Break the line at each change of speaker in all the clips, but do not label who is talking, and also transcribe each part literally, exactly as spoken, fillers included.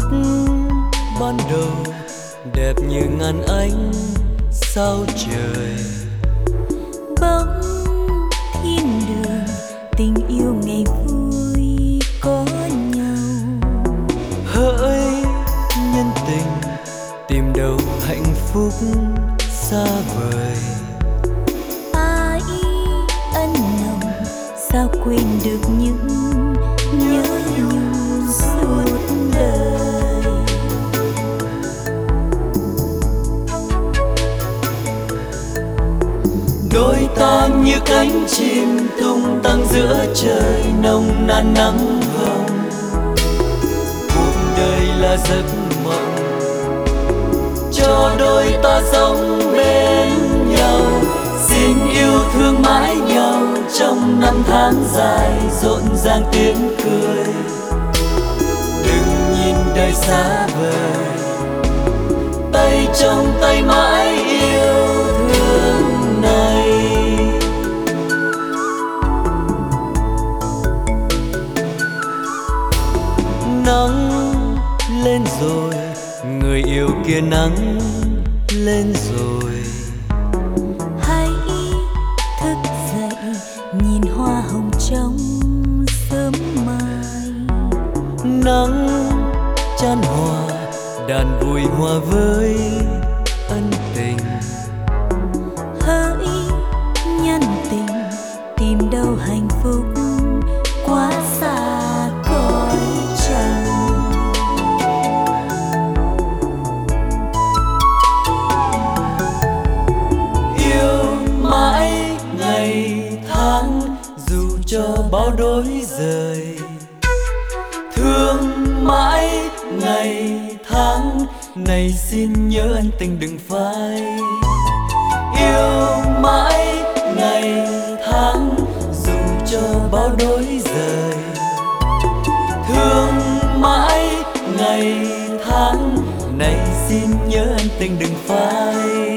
phút ban đầu đẹp như ngàn ánh sao trời.
Bóng thiên đường tình yêu ngày vui có nhau.
Hỡi nhân tình tìm đâu hạnh phúc xa vời.
Ai ân nồng sao quên được những nhớ nhung suốt đời.
Đôi ta như cánh chim tung tăng giữa trời nồng nàn nắng hồng. Cuộc đời là giấc mộng cho đôi ta sống bên nhau. Xin yêu thương mãi nhau trong năm tháng dài rộn ràng tiếng cười. Đừng nhìn đời xa vời, tay trong tay mãi yêu thương này. Nắng lên rồi, người yêu kia nắng lên rồi.
Hãy thức dậy nhìn hoa hồng trong sớm mai.
Nắng chan hòa đàn vui hòa với ân tình.
Hỡi nhân tình tìm đâu hạnh phúc quá xa cõi trần. Dù cho bao đổi rời, thương mãi ngày tháng này xin nhớ ân tình đừng phai. Yêu mãi ngày tháng dù cho bao đổi rời, thương mãi ngày tháng này xin nhớ ân tình đừng phai.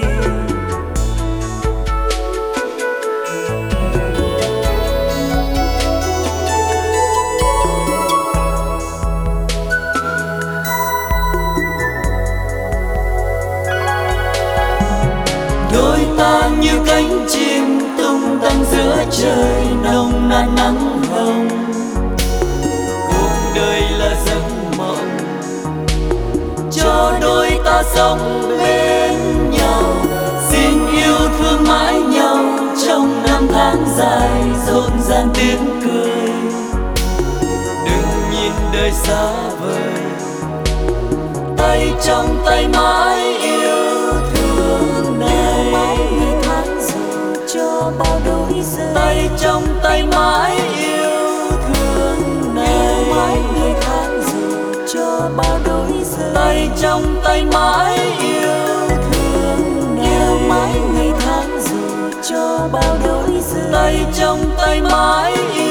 Đôi ta như cánh chim tung tăng giữa trời nồng nàn nắng hồng. Cuộc đời là giấc mộng cho đôi ta sống bên nhau. Xin yêu thương mãi nhau trong năm tháng dài rộn ràng tiếng cười. Đừng nhìn đời xa vời, tay trong tay mãi yêu thương này. Ngày tháng dù cho bao đổi rời,
Tay trong tay mãi yêu thương này.
yêu mãi ngày tháng dù cho bao đổi rời,
Tay trong tay mãi yêu thương này.
yêu mãi ngày tháng dù cho bao đổi rời,
Tay trong tay mãi yêu